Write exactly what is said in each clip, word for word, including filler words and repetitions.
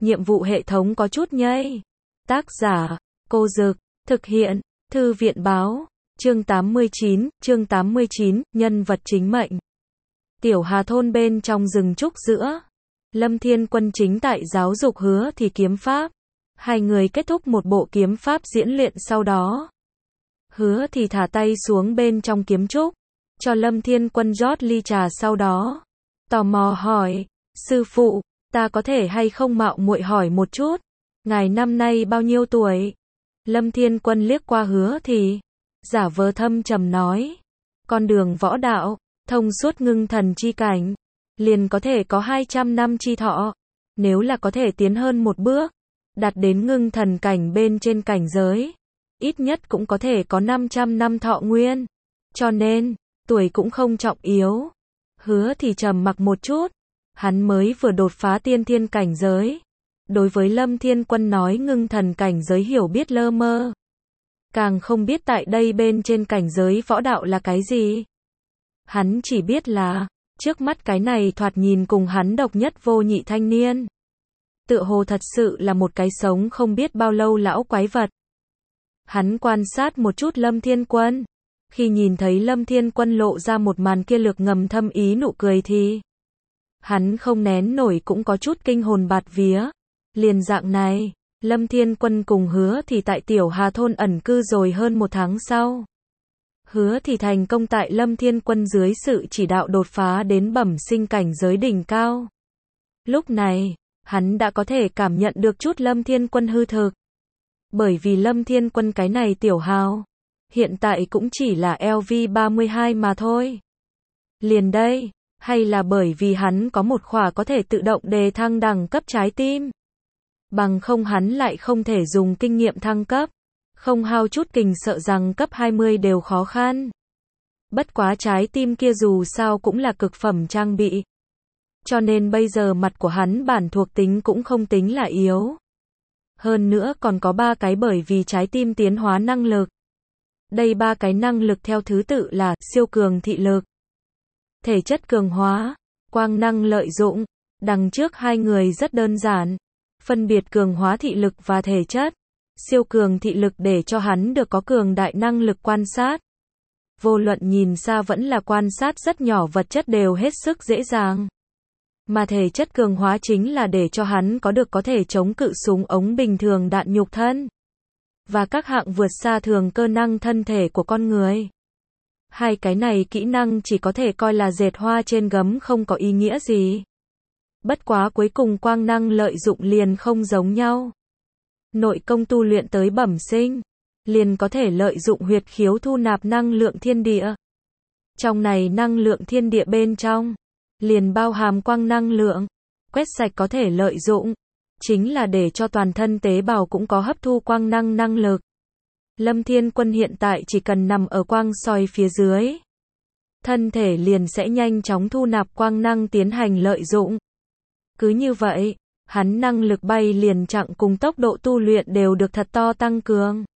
nhiệm vụ hệ thống có chút nhây. Tác giả, Cô Dực, thực hiện, Thư viện Báo, chương tám mươi chín, chương tám mươi chín, nhân vật chính mệnh. Tiểu Hà thôn bên trong rừng trúc giữa, Lâm Thiên Quân chính tại giáo dục Hứa Thì kiếm pháp. Hai người kết thúc một bộ kiếm pháp diễn luyện sau đó. Hứa Thì thả tay xuống bên trong kiếm trúc, cho Lâm Thiên Quân rót ly trà sau đó. Tò mò hỏi, sư phụ, ta có thể hay không mạo muội hỏi một chút, ngài năm nay bao nhiêu tuổi? Lâm Thiên Quân liếc qua Hứa Thì, giả vờ thâm trầm nói, con đường võ đạo, thông suốt ngưng thần chi cảnh, liền có thể có hai trăm năm chi thọ, nếu là có thể tiến hơn một bước, đạt đến ngưng thần cảnh bên trên cảnh giới, ít nhất cũng có thể có năm trăm năm thọ nguyên, cho nên, tuổi cũng không trọng yếu. Hứa Thì trầm mặc một chút, hắn mới vừa đột phá tiên thiên cảnh giới, đối với Lâm Thiên Quân nói ngưng thần cảnh giới hiểu biết lơ mơ, càng không biết tại đây bên trên cảnh giới võ đạo là cái gì. Hắn chỉ biết là, trước mắt cái này thoạt nhìn cùng hắn độc nhất vô nhị thanh niên, tựa hồ thật sự là một cái sống không biết bao lâu lão quái vật. Hắn quan sát một chút Lâm Thiên Quân, khi nhìn thấy Lâm Thiên Quân lộ ra một màn kia lược ngầm thâm ý nụ cười thì hắn không nén nổi cũng có chút kinh hồn bạt vía. Liền dạng này, Lâm Thiên Quân cùng Hứa Thì tại Tiểu Hà thôn ẩn cư rồi hơn một tháng sau. Hứa Thì thành công tại Lâm Thiên Quân dưới sự chỉ đạo đột phá đến bẩm sinh cảnh giới đỉnh cao. Lúc này, hắn đã có thể cảm nhận được chút Lâm Thiên Quân hư thực. Bởi vì Lâm Thiên Quân cái này tiểu hào, hiện tại cũng chỉ là L V ba mươi hai mà thôi. Liền đây, hay là bởi vì hắn có một khỏa có thể tự động đề thăng đẳng cấp trái tim. Bằng không hắn lại không thể dùng kinh nghiệm thăng cấp, không hao chút kình sợ rằng cấp hai mươi đều khó khăn. Bất quá trái tim kia dù sao cũng là cực phẩm trang bị. Cho nên bây giờ mặt của hắn bản thuộc tính cũng không tính là yếu. Hơn nữa còn có ba cái bởi vì trái tim tiến hóa năng lực. Đây ba cái năng lực theo thứ tự là siêu cường thị lực, thể chất cường hóa, quang năng lợi dụng. Đằng trước hai người rất đơn giản, phân biệt cường hóa thị lực và thể chất. Siêu cường thị lực để cho hắn được có cường đại năng lực quan sát. Vô luận nhìn xa vẫn là quan sát rất nhỏ vật chất đều hết sức dễ dàng. Mà thể chất cường hóa chính là để cho hắn có được có thể chống cự súng ống bình thường đạn nhục thân. Và các hạng vượt xa thường cơ năng thân thể của con người. Hai cái này kỹ năng chỉ có thể coi là dệt hoa trên gấm không có ý nghĩa gì. Bất quá cuối cùng quang năng lợi dụng liền không giống nhau. Nội công tu luyện tới bẩm sinh, liền có thể lợi dụng huyệt khiếu thu nạp năng lượng thiên địa. Trong này năng lượng thiên địa bên trong, liền bao hàm quang năng lượng, quét sạch có thể lợi dụng, chính là để cho toàn thân tế bào cũng có hấp thu quang năng năng lực. Lâm Thiên Quân hiện tại chỉ cần nằm ở quang soi phía dưới, thân thể liền sẽ nhanh chóng thu nạp quang năng tiến hành lợi dụng. Cứ như vậy, hắn năng lực bay liền chặng cùng tốc độ tu luyện đều được thật to tăng cường.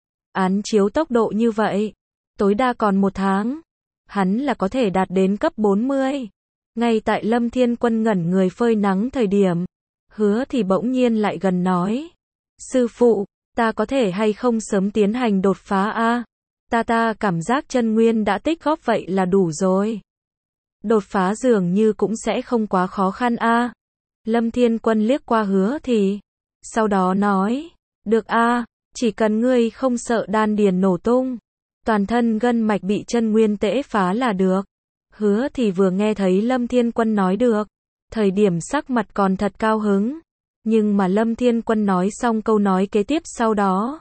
Án chiếu tốc độ như vậy, tối đa còn một tháng, hắn là có thể đạt đến cấp bốn mươi. Ngay tại Lâm Thiên Quân ngẩn người phơi nắng thời điểm, Hứa Thì bỗng nhiên lại gần nói, sư phụ, ta có thể hay không sớm tiến hành đột phá a? Ta ta cảm giác chân nguyên đã tích góp vậy là đủ rồi. Đột phá dường như cũng sẽ không quá khó khăn a. Lâm Thiên Quân liếc qua Hứa Thì, sau đó nói, được a, chỉ cần ngươi không sợ đan điền nổ tung, toàn thân gân mạch bị chân nguyên tễ phá là được. Hứa Thì vừa nghe thấy Lâm Thiên Quân nói được, thời điểm sắc mặt còn thật cao hứng, nhưng mà Lâm Thiên Quân nói xong câu nói kế tiếp sau đó,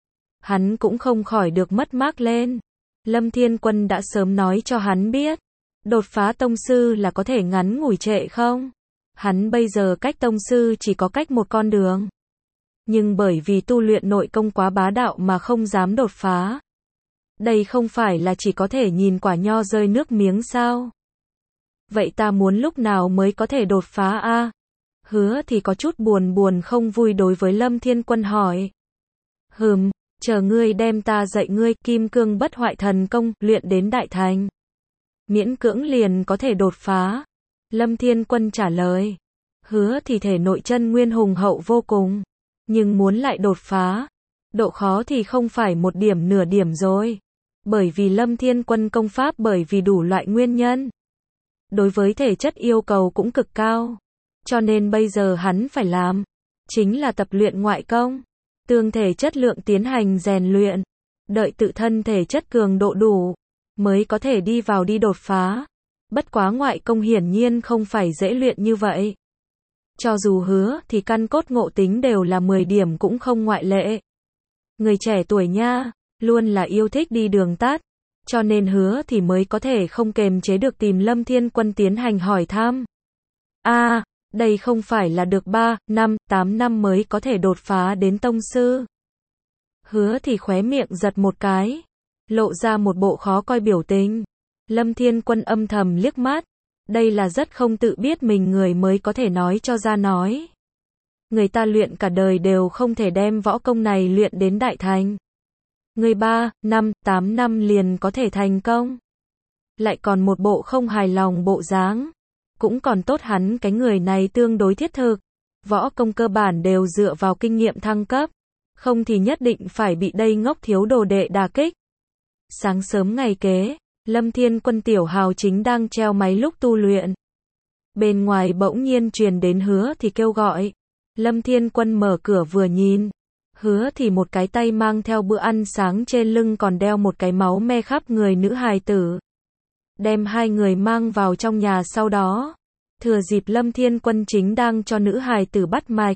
hắn cũng không khỏi được mất mát lên. Lâm Thiên Quân đã sớm nói cho hắn biết, đột phá tông sư là có thể ngắn ngủi trệ không? Hắn bây giờ cách tông sư chỉ có cách một con đường. Nhưng bởi vì tu luyện nội công quá bá đạo mà không dám đột phá. Đây không phải là chỉ có thể nhìn quả nho rơi nước miếng sao? Vậy ta muốn lúc nào mới có thể đột phá a? Hứa Thì có chút buồn buồn không vui đối với Lâm Thiên Quân hỏi. Hừm, chờ ngươi đem ta dạy ngươi kim cương bất hoại thần công luyện đến đại thành. Miễn cưỡng liền có thể đột phá. Lâm Thiên Quân trả lời. Hứa thì thể nội chân nguyên hùng hậu vô cùng, nhưng muốn lại đột phá, độ khó thì không phải một điểm nửa điểm rồi. Bởi vì Lâm Thiên Quân công pháp bởi vì đủ loại nguyên nhân, đối với thể chất yêu cầu cũng cực cao. Cho nên bây giờ hắn phải làm, chính là tập luyện ngoại công, tương thể chất lượng tiến hành rèn luyện, đợi tự thân thể chất cường độ đủ, mới có thể đi vào đi đột phá. Bất quá ngoại công hiển nhiên không phải dễ luyện như vậy. Cho dù hứa thì căn cốt ngộ tính đều là mười điểm cũng không ngoại lệ. Người trẻ tuổi nha, luôn là yêu thích đi đường tắt, cho nên hứa thì mới có thể không kềm chế được tìm Lâm Thiên Quân tiến hành hỏi thăm. A, à, đây không phải là được ba, năm, tám năm mới có thể đột phá đến tông sư. Hứa thì khóe miệng giật một cái, lộ ra một bộ khó coi biểu tình. Lâm Thiên Quân âm thầm liếc mắt, đây là rất không tự biết mình người mới có thể nói cho ra nói. Người ta luyện cả đời đều không thể đem võ công này luyện đến đại thành. Người ba, năm, tám năm liền có thể thành công. Lại còn một bộ không hài lòng bộ dáng. Cũng còn tốt hắn cái người này tương đối thiết thực. Võ công cơ bản đều dựa vào kinh nghiệm thăng cấp. Không thì nhất định phải bị đây ngốc thiếu đồ đệ đả kích. Sáng sớm ngày kế, Lâm Thiên Quân tiểu hào chính đang treo máy lúc tu luyện. Bên ngoài bỗng nhiên truyền đến hứa thì kêu gọi. Lâm Thiên Quân mở cửa vừa nhìn. Hứa thì một cái tay mang theo bữa ăn sáng trên lưng còn đeo một cái máu me khắp người nữ hài tử. Đem hai người mang vào trong nhà sau đó. Thừa dịp Lâm Thiên Quân chính đang cho nữ hài tử bắt mạch.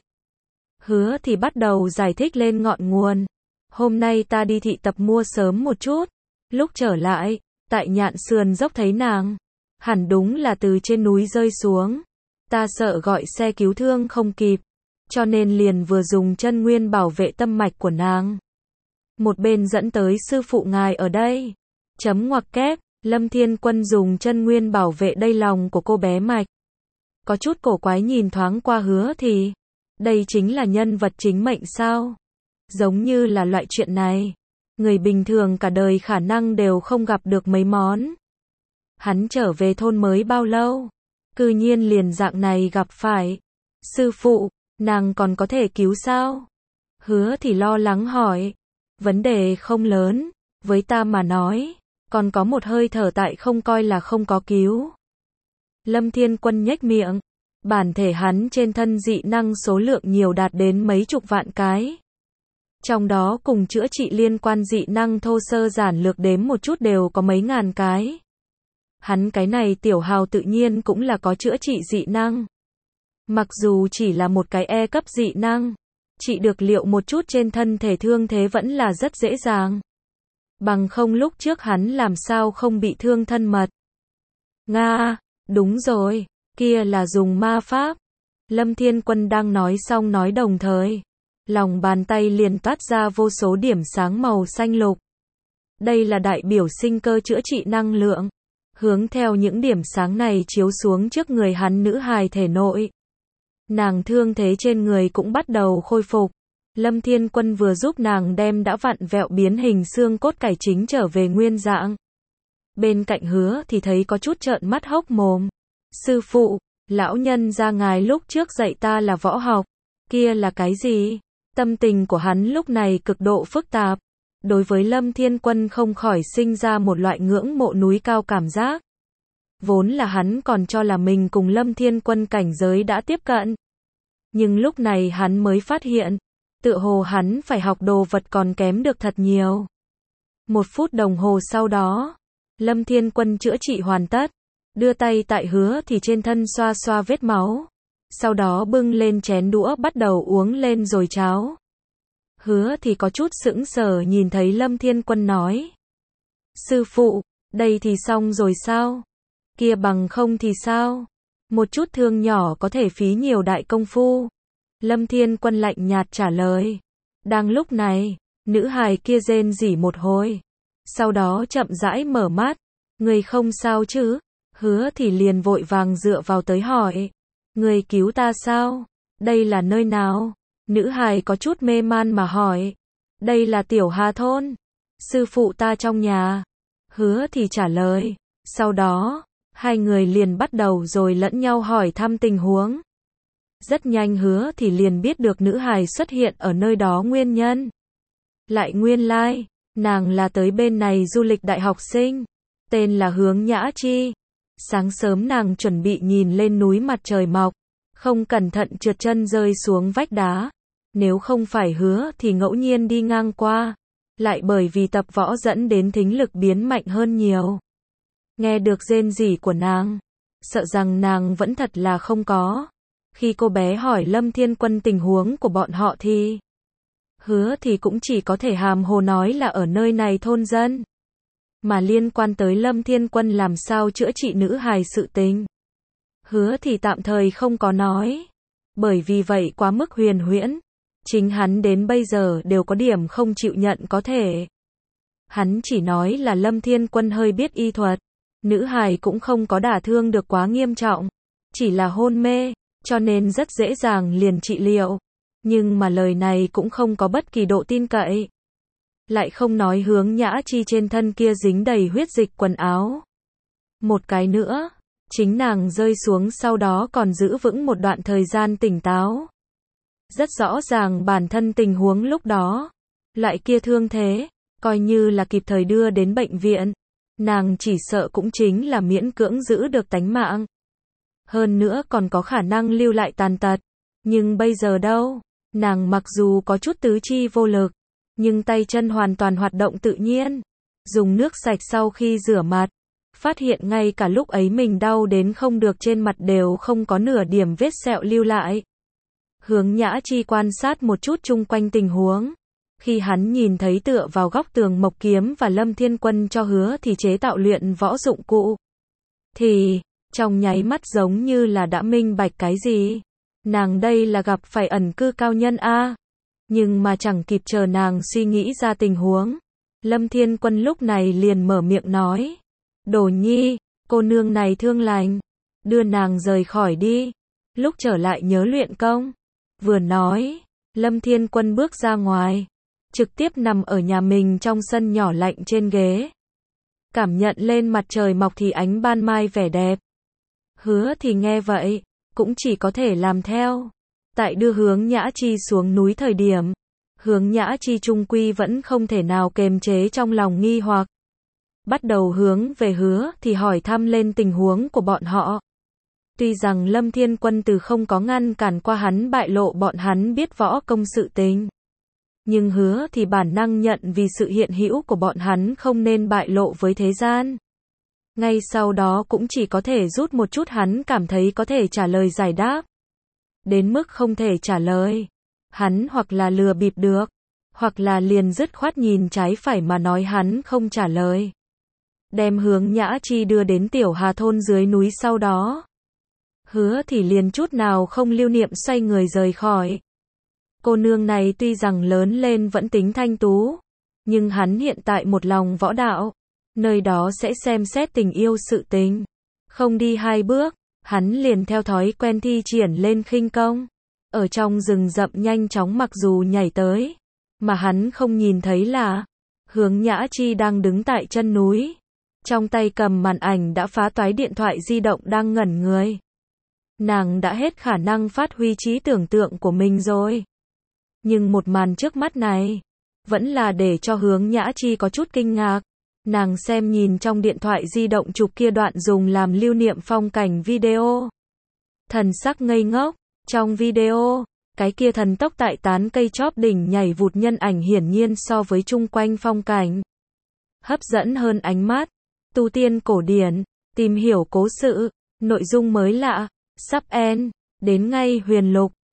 Hứa thì bắt đầu giải thích lên ngọn nguồn. Hôm nay ta đi thị tập mua sớm một chút. Lúc trở lại, tại Nhạn Sườn dốc thấy nàng. Hẳn đúng là từ trên núi rơi xuống. Ta sợ gọi xe cứu thương không kịp. Cho nên liền vừa dùng chân nguyên bảo vệ tâm mạch của nàng. Một bên dẫn tới sư phụ ngài ở đây. Chấm ngoặc kép, Lâm Thiên Quân dùng chân nguyên bảo vệ đây lòng của cô bé mạch. Có chút cổ quái nhìn thoáng qua hứa thì. Đây chính là nhân vật chính mệnh sao? Giống như là loại chuyện này. Người bình thường cả đời khả năng đều không gặp được mấy món. Hắn trở về thôn mới bao lâu? Cư nhiên liền dạng này gặp phải. Sư phụ, nàng còn có thể cứu sao? Hứa thì lo lắng hỏi. Vấn đề không lớn, với ta mà nói, còn có một hơi thở tại không coi là không có cứu. Lâm Thiên Quân nhếch miệng. Bản thể hắn trên thân dị năng số lượng nhiều đạt đến mấy chục vạn cái. Trong đó cùng chữa trị liên quan dị năng thô sơ giản lược đếm một chút đều có mấy ngàn cái. Hắn cái này tiểu hào tự nhiên cũng là có chữa trị dị năng. Mặc dù chỉ là một cái E cấp dị năng, trị được liệu một chút trên thân thể thương thế vẫn là rất dễ dàng. Bằng không lúc trước hắn làm sao không bị thương thân mật. Nga, đúng rồi, kia là dùng ma pháp. Lâm Thiên Quân đang nói xong nói đồng thời. Lòng bàn tay liền toát ra vô số điểm sáng màu xanh lục. Đây là đại biểu sinh cơ chữa trị năng lượng. Hướng theo những điểm sáng này chiếu xuống trước người hắn nữ hài thể nội. Nàng thương thế trên người cũng bắt đầu khôi phục. Lâm Thiên Quân vừa giúp nàng đem đã vặn vẹo biến hình xương cốt cải chính trở về nguyên dạng. Bên cạnh hứa thì thấy có chút trợn mắt hốc mồm. Sư phụ, lão nhân gia ngài lúc trước dạy ta là võ học. Kia là cái gì? Tâm tình của hắn lúc này cực độ phức tạp. Đối với Lâm Thiên Quân không khỏi sinh ra một loại ngưỡng mộ núi cao cảm giác. Vốn là hắn còn cho là mình cùng Lâm Thiên Quân cảnh giới đã tiếp cận. Nhưng lúc này hắn mới phát hiện, tựa hồ hắn phải học đồ vật còn kém được thật nhiều. Một phút đồng hồ sau đó, Lâm Thiên Quân chữa trị hoàn tất, đưa tay tại hứa thì trên thân xoa xoa vết máu. Sau đó bưng lên chén đũa bắt đầu uống lên rồi cháo. Hứa thì có chút sững sờ nhìn thấy Lâm Thiên Quân nói. Sư phụ, đây thì xong rồi sao? Kia bằng không thì sao? Một chút thương nhỏ có thể phí nhiều đại công phu. Lâm Thiên Quân lạnh nhạt trả lời. Đang lúc này, nữ hài kia rên rỉ một hồi. Sau đó chậm rãi mở mắt. Người không sao chứ? Hứa thì liền vội vàng dựa vào tới hỏi. Người cứu ta sao? Đây là nơi nào? Nữ hài có chút mê man mà hỏi. Đây là Tiểu Hà thôn. Sư phụ ta trong nhà. Hứa thì trả lời. Sau đó, hai người liền bắt đầu rồi lẫn nhau hỏi thăm tình huống. Rất nhanh Hứa thì liền biết được nữ hài xuất hiện ở nơi đó nguyên nhân. Lại nguyên lai, like, nàng là tới bên này du lịch đại học sinh, tên là Hướng Nhã Chi. Sáng sớm nàng chuẩn bị nhìn lên núi mặt trời mọc, không cẩn thận trượt chân rơi xuống vách đá. Nếu không phải Hứa thì ngẫu nhiên đi ngang qua, lại bởi vì tập võ dẫn đến thính lực biến mạnh hơn nhiều. Nghe được rên rỉ của nàng, sợ rằng nàng vẫn thật là không có. Khi cô bé hỏi Lâm Thiên Quân tình huống của bọn họ thì Hứa thì cũng chỉ có thể hàm hồ nói là ở nơi này thôn dân. Mà liên quan tới Lâm Thiên Quân làm sao chữa trị nữ hài sự tình, Hứa thì tạm thời không có nói. Bởi vì vậy quá mức huyền huyễn. Chính hắn đến bây giờ đều có điểm không chịu nhận có thể. Hắn chỉ nói là Lâm Thiên Quân hơi biết y thuật. Nữ hài cũng không có đả thương được quá nghiêm trọng. Chỉ là hôn mê, cho nên rất dễ dàng liền trị liệu. Nhưng mà lời này cũng không có bất kỳ độ tin cậy. Lại không nói Hướng Nhã Chi trên thân kia dính đầy huyết dịch quần áo. Một cái nữa, chính nàng rơi xuống sau đó còn giữ vững một đoạn thời gian tỉnh táo. Rất rõ ràng bản thân tình huống lúc đó. Loại kia thương thế, coi như là kịp thời đưa đến bệnh viện. Nàng chỉ sợ cũng chính là miễn cưỡng giữ được tánh mạng. Hơn nữa còn có khả năng lưu lại tàn tật. Nhưng bây giờ đâu, nàng mặc dù có chút tứ chi vô lực, nhưng tay chân hoàn toàn hoạt động tự nhiên. Dùng nước sạch sau khi rửa mặt, phát hiện ngay cả lúc ấy mình đau đến không được trên mặt đều không có nửa điểm vết sẹo lưu lại. Hướng Nhã Chi quan sát một chút chung quanh tình huống. Khi hắn nhìn thấy tựa vào góc tường Mộc Kiếm và Lâm Thiên Quân cho Hứa thì chế tạo luyện võ dụng cụ, thì trong nháy mắt giống như là đã minh bạch cái gì. Nàng đây là gặp phải ẩn cư cao nhân a. Nhưng mà chẳng kịp chờ nàng suy nghĩ ra tình huống, Lâm Thiên Quân lúc này liền mở miệng nói: Đồ Nhi, cô nương này thương lành, đưa nàng rời khỏi đi, lúc trở lại nhớ luyện công. Vừa nói, Lâm Thiên Quân bước ra ngoài, trực tiếp nằm ở nhà mình trong sân nhỏ lạnh trên ghế. Cảm nhận lên mặt trời mọc thì ánh ban mai vẻ đẹp. Hứa thì nghe vậy, cũng chỉ có thể làm theo. Tại đưa Hướng Nhã Chi xuống núi thời điểm, Hướng Nhã Chi trung quy vẫn không thể nào kềm chế trong lòng nghi hoặc. Bắt đầu hướng về Hứa thì hỏi thăm lên tình huống của bọn họ. Tuy rằng Lâm Thiên Quân từ không có ngăn cản qua hắn bại lộ bọn hắn biết võ công sự tình, nhưng Hứa thì bản năng nhận vì sự hiện hữu của bọn hắn không nên bại lộ với thế gian. Ngay sau đó cũng chỉ có thể rút một chút hắn cảm thấy có thể trả lời giải đáp. Đến mức không thể trả lời, hắn hoặc là lừa bịp được, hoặc là liền dứt khoát nhìn trái phải mà nói hắn không trả lời. Đem Hướng Nhã Chi đưa đến Tiểu Hà thôn dưới núi sau đó, Hứa thì liền chút nào không lưu niệm xoay người rời khỏi. Cô nương này tuy rằng lớn lên vẫn tính thanh tú, nhưng hắn hiện tại một lòng võ đạo, nơi đó sẽ xem xét tình yêu sự tình. Không đi hai bước, hắn liền theo thói quen thi triển lên khinh công. Ở trong rừng rậm nhanh chóng mặc dù nhảy tới, mà hắn không nhìn thấy là Hướng Nhã Chi đang đứng tại chân núi. Trong tay cầm màn ảnh đã phá toái điện thoại di động đang ngẩn người. Nàng đã hết khả năng phát huy trí tưởng tượng của mình rồi. Nhưng một màn trước mắt này, vẫn là để cho Hướng Nhã Chi có chút kinh ngạc. Nàng xem nhìn trong điện thoại di động chụp kia đoạn dùng làm lưu niệm phong cảnh video. Thần sắc ngây ngốc, trong video, cái kia thần tốc tại tán cây chóp đỉnh nhảy vụt nhân ảnh hiển nhiên so với chung quanh phong cảnh hấp dẫn hơn ánh mắt. Tu tiên cổ điển, tìm hiểu cố sự, nội dung mới lạ, sắp end, đến ngay huyền lục.